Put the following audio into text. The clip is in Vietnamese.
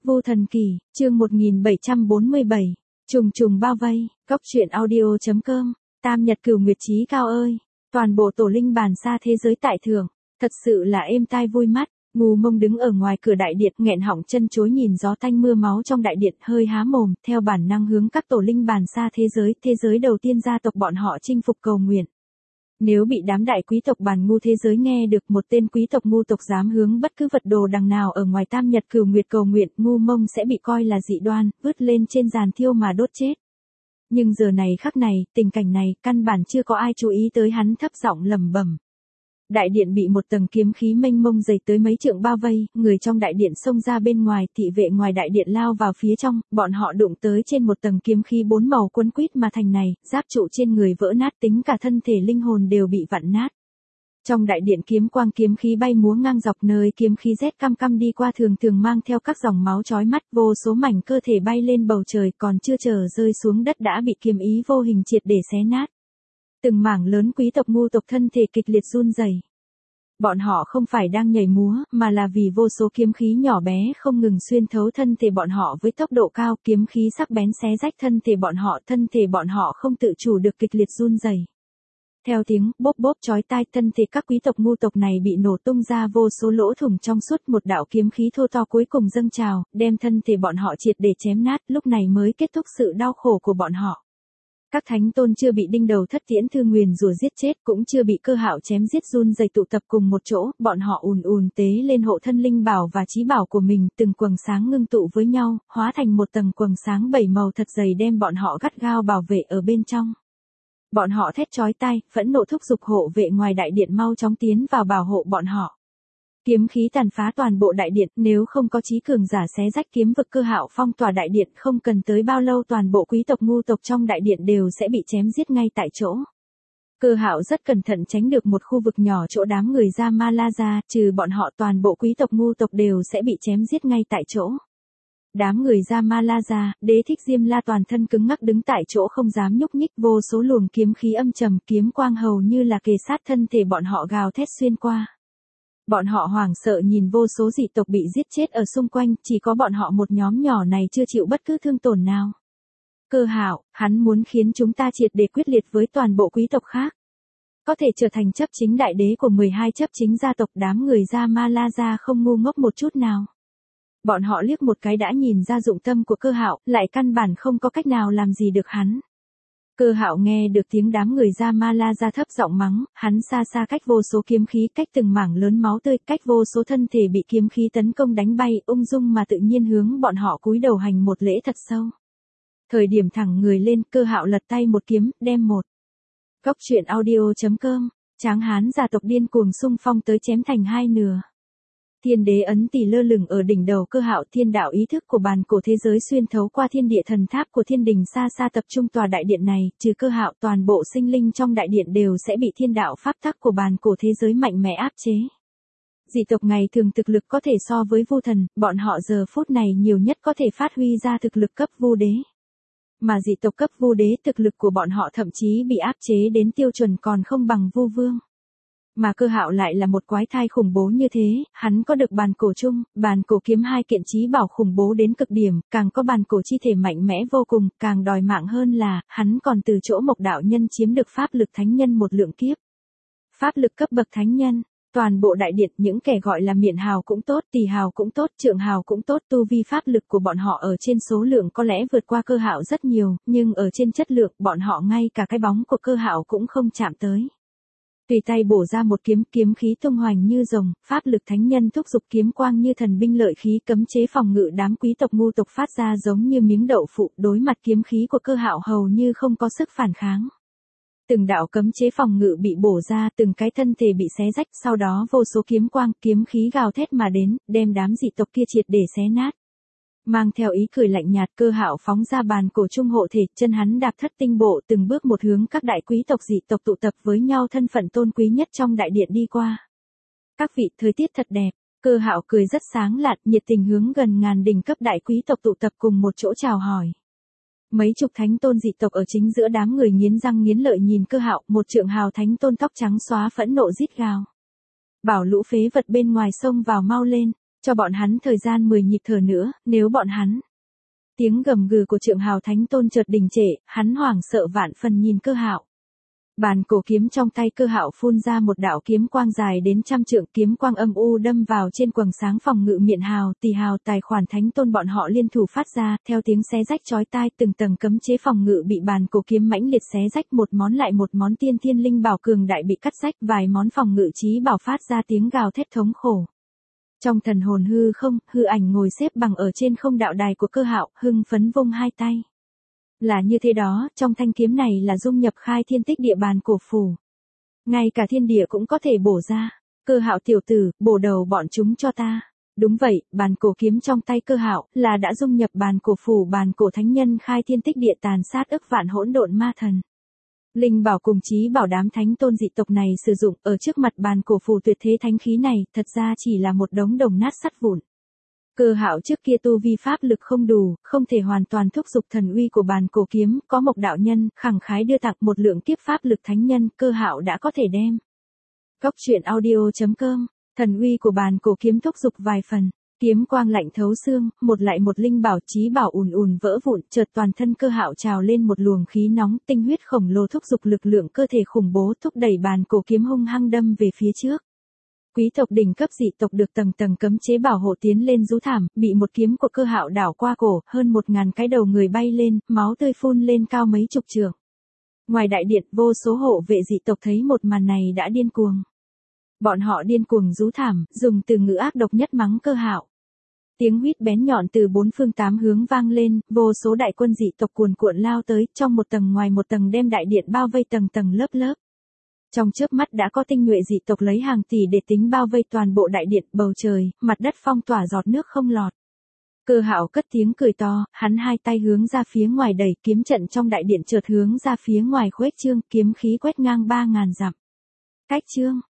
Vô Thần Kỳ, chương 1747, trùng trùng bao vây, Cốc truyện audio.com, Tam Nhật Cửu Nguyệt Chí Cao ơi, toàn bộ tổ linh bàn xa thế giới tại thượng, thật sự là êm tai vui mắt. Ngô Mông đứng ở ngoài cửa đại điện, nghẹn họng chân chối nhìn gió tanh mưa máu trong đại điện, hơi há mồm, theo bản năng hướng các tổ linh bàn xa thế giới đầu tiên gia tộc bọn họ chinh phục cầu nguyện. Nếu bị đám đại quý tộc bàn ngu thế giới nghe được một tên quý tộc ngu tộc dám hướng bất cứ vật đồ đằng nào ở ngoài Tam Nhật Cửu Nguyệt cầu nguyện, Ngô Mông sẽ bị coi là dị đoan, vứt lên trên giàn thiêu mà đốt chết. Nhưng giờ này khắc này, tình cảnh này, căn bản chưa có ai chú ý tới hắn, thấp giọng lẩm bẩm. Đại điện bị một tầng kiếm khí mênh mông dày tới mấy trượng bao vây, người trong đại điện xông ra bên ngoài, thị vệ ngoài đại điện lao vào phía trong, bọn họ đụng tới trên một tầng kiếm khí bốn màu quấn quýt mà thành này, giáp trụ trên người vỡ nát, tính cả thân thể linh hồn đều bị vặn nát. Trong đại điện kiếm quang kiếm khí bay múa ngang dọc, nơi kiếm khí rét căm căm đi qua thường mang theo các dòng máu chói mắt, vô số mảnh cơ thể bay lên bầu trời, còn chưa chờ rơi xuống đất đã bị kiếm ý vô hình triệt để xé nát. Từng mảng lớn quý tộc ngu tộc thân thể kịch liệt run rẩy. Bọn họ không phải đang nhảy múa, mà là vì vô số kiếm khí nhỏ bé không ngừng xuyên thấu thân thể bọn họ với tốc độ cao, kiếm khí sắc bén xé rách thân thể bọn họ không tự chủ được kịch liệt run rẩy. Theo tiếng bốp bốp chói tai, thân thể các quý tộc ngu tộc này bị nổ tung ra vô số lỗ thủng trong suốt, một đạo kiếm khí thô to cuối cùng dâng trào, đem thân thể bọn họ triệt để chém nát, lúc này mới kết thúc sự đau khổ của bọn họ. Các thánh tôn chưa bị đinh đầu thất tiễn thư nguyền rủa giết chết, cũng chưa bị Cơ Hạo chém giết run rẩy tụ tập cùng một chỗ, bọn họ ùn tế lên hộ thân linh bảo và chí bảo của mình, từng quầng sáng ngưng tụ với nhau, hóa thành một tầng quầng sáng bảy màu thật dày đem bọn họ gắt gao bảo vệ ở bên trong. Bọn họ thét chói tai, phẫn nộ thúc giục hộ vệ ngoài đại điện mau chóng tiến vào bảo hộ bọn họ. Kiếm khí tàn phá toàn bộ đại điện, nếu không có chí cường giả xé rách kiếm vực Cơ Hạo phong tỏa đại điện, không cần tới bao lâu toàn bộ quý tộc ngu tộc trong đại điện đều sẽ bị chém giết ngay tại chỗ. Cơ Hạo rất cẩn thận tránh được một khu vực nhỏ chỗ đám người Ra, trừ bọn họ toàn bộ quý tộc ngu tộc đều sẽ bị chém giết ngay tại chỗ. Đám người Ra, Đế Thích Diêm La toàn thân cứng ngắc đứng tại chỗ không dám nhúc nhích, vô số luồng kiếm khí âm trầm, kiếm quang hầu như là kề sát thân thể bọn họ gào thét xuyên qua. Bọn họ hoảng sợ nhìn vô số dị tộc bị giết chết ở xung quanh, chỉ có bọn họ một nhóm nhỏ này chưa chịu bất cứ thương tổn nào. Cơ Hạo, hắn muốn khiến chúng ta triệt để quyết liệt với toàn bộ quý tộc khác. Có thể trở thành chấp chính đại đế của 12 chấp chính gia tộc, đám người Ra không ngu ngốc một chút nào. Bọn họ liếc một cái đã nhìn ra dụng tâm của Cơ Hạo, lại căn bản không có cách nào làm gì được hắn. Cơ Hạo nghe được tiếng đám người Ra thấp giọng mắng, hắn xa xa cách vô số kiếm khí, cách từng mảng lớn máu tươi, cách vô số thân thể bị kiếm khí tấn công đánh bay, ung dung mà tự nhiên hướng bọn họ cúi đầu hành một lễ thật sâu. Thời điểm thẳng người lên, Cơ Hạo lật tay một kiếm, đem một. Cốc truyện audio.com, tráng hán gia tộc điên cuồng xung phong tới chém thành hai nửa. Thiên đế ấn tỷ lơ lửng ở đỉnh đầu Cơ Hạo, thiên đạo ý thức của bàn cổ thế giới xuyên thấu qua thiên địa thần tháp của thiên đình xa xa tập trung tòa đại điện này, trừ Cơ Hạo toàn bộ sinh linh trong đại điện đều sẽ bị thiên đạo pháp tắc của bàn cổ thế giới mạnh mẽ áp chế. Dị tộc ngày thường thực lực có thể so với vu thần, bọn họ giờ phút này nhiều nhất có thể phát huy ra thực lực cấp vu đế. Mà dị tộc cấp vu đế thực lực của bọn họ thậm chí bị áp chế đến tiêu chuẩn còn không bằng vu vương. Mà Cơ Hạo lại là một quái thai khủng bố như thế, hắn có được bàn cổ chung, bàn cổ kiếm hai kiện chí bảo khủng bố đến cực điểm, càng có bàn cổ chi thể mạnh mẽ vô cùng, càng đòi mạng hơn là, hắn còn từ chỗ Mộc đạo nhân chiếm được pháp lực thánh nhân một lượng kiếp. Pháp lực cấp bậc thánh nhân, toàn bộ đại điện những kẻ gọi là miện hào cũng tốt, tỳ hào cũng tốt, trượng hào cũng tốt, tu vi pháp lực của bọn họ ở trên số lượng có lẽ vượt qua Cơ Hạo rất nhiều, nhưng ở trên chất lượng bọn họ ngay cả cái bóng của Cơ Hạo cũng không chạm tới. Tùy tay bổ ra một kiếm, kiếm khí tung hoành như rồng, pháp lực thánh nhân thúc giục kiếm quang như thần binh lợi khí cấm chế phòng ngự, đám quý tộc ngu tộc phát ra giống như miếng đậu phụ, đối mặt kiếm khí của Cơ Hạo hầu như không có sức phản kháng. Từng đạo cấm chế phòng ngự bị bổ ra, từng cái thân thể bị xé rách, sau đó vô số kiếm quang, kiếm khí gào thét mà đến, đem đám dị tộc kia triệt để xé nát. Mang theo ý cười lạnh nhạt, Cơ Hạo phóng ra bàn cổ trung hộ thể, chân hắn đạp thất tinh bộ, từng bước một hướng các đại quý tộc dị tộc tụ tập với nhau thân phận tôn quý nhất trong đại điện đi qua. Các vị, thời tiết thật đẹp. Cơ Hạo cười rất sáng lạn, nhiệt tình hướng gần ngàn đỉnh cấp đại quý tộc tụ tập cùng một chỗ chào hỏi. Mấy chục thánh tôn dị tộc ở chính giữa đám người nghiến răng nghiến lợi nhìn Cơ Hạo, một trượng hào thánh tôn tóc trắng xóa phẫn nộ rít gào. Bảo lũ phế vật bên ngoài xông vào mau lên. Cho bọn hắn thời gian 10 nhịp thở nữa, nếu bọn hắn. Tiếng gầm gừ của Trượng Hào Thánh Tôn chợt đình trệ, hắn hoảng sợ vạn phần nhìn Cơ Hạo. Bàn cổ kiếm trong tay Cơ Hạo phun ra một đạo kiếm quang dài đến 100 trượng, kiếm quang âm u đâm vào trên quầng sáng phòng ngự Miện Hào, Tỳ Hào, Tài Khoản Thánh Tôn bọn họ liên thủ phát ra, theo tiếng xé rách chói tai, từng tầng cấm chế phòng ngự bị bàn cổ kiếm mãnh liệt xé rách, một món lại một món tiên thiên linh bảo cường đại bị cắt rách, vài món phòng ngự chí bảo phát ra tiếng gào thét thống khổ. Trong thần hồn hư không, hư ảnh ngồi xếp bằng ở trên không đạo đài của Cơ Hạo, hưng phấn vung hai tay. Là như thế đó, trong thanh kiếm này là dung nhập khai thiên tích địa bàn cổ phủ. Ngay cả thiên địa cũng có thể bổ ra. Cơ Hạo tiểu tử, bổ đầu bọn chúng cho ta. Đúng vậy, bàn cổ kiếm trong tay Cơ Hạo là đã dung nhập bàn cổ phủ, bàn cổ thánh nhân khai thiên tích địa tàn sát ức vạn hỗn độn ma thần. Linh bảo cùng chí bảo đám thánh tôn dị tộc này sử dụng ở trước mặt bàn cổ phù tuyệt thế thánh khí này, thật ra chỉ là một đống đồng nát sắt vụn. Cơ Hạo trước kia tu vi pháp lực không đủ, không thể hoàn toàn thúc giục thần uy của bàn cổ kiếm, có Mộc đạo nhân khẳng khái đưa tặng một lượng kiếp pháp lực thánh nhân, Cơ Hạo đã có thể đem. Cốc truyện audio.com, thần uy của bàn cổ kiếm thúc giục vài phần. Kiếm quang lạnh thấu xương, một lại một linh bảo chí bảo ùn ùn vỡ vụn, chợt toàn thân Cơ Hạo trào lên một luồng khí nóng, tinh huyết khổng lồ thúc giục lực lượng cơ thể khủng bố, thúc đẩy bàn cổ kiếm hung hăng đâm về phía trước. Quý tộc đỉnh cấp dị tộc được tầng tầng cấm chế bảo hộ tiến lên rú thảm, bị một kiếm của Cơ Hạo đảo qua cổ, hơn 1000 cái đầu người bay lên, máu tươi phun lên cao mấy chục trượng. Ngoài đại điện, vô số hộ vệ dị tộc thấy một màn này đã điên cuồng. Bọn họ điên cuồng rú thảm, dùng từ ngữ ác độc nhất mắng Cơ Hạo. Tiếng huýt bén nhọn từ bốn phương tám hướng vang lên, vô số đại quân dị tộc cuồn cuộn lao tới, trong một tầng ngoài một tầng đem đại điện bao vây tầng tầng lớp lớp. Trong chớp mắt đã có tinh nhuệ dị tộc lấy hàng tỷ để tính bao vây toàn bộ đại điện, bầu trời, mặt đất phong tỏa giọt nước không lọt. Cơ Hạo cất tiếng cười to, hắn hai tay hướng ra phía ngoài đẩy, kiếm trận trong đại điện chợt hướng ra phía ngoài khuếch trương, kiếm khí quét ngang 3000 dặm. Cách trương,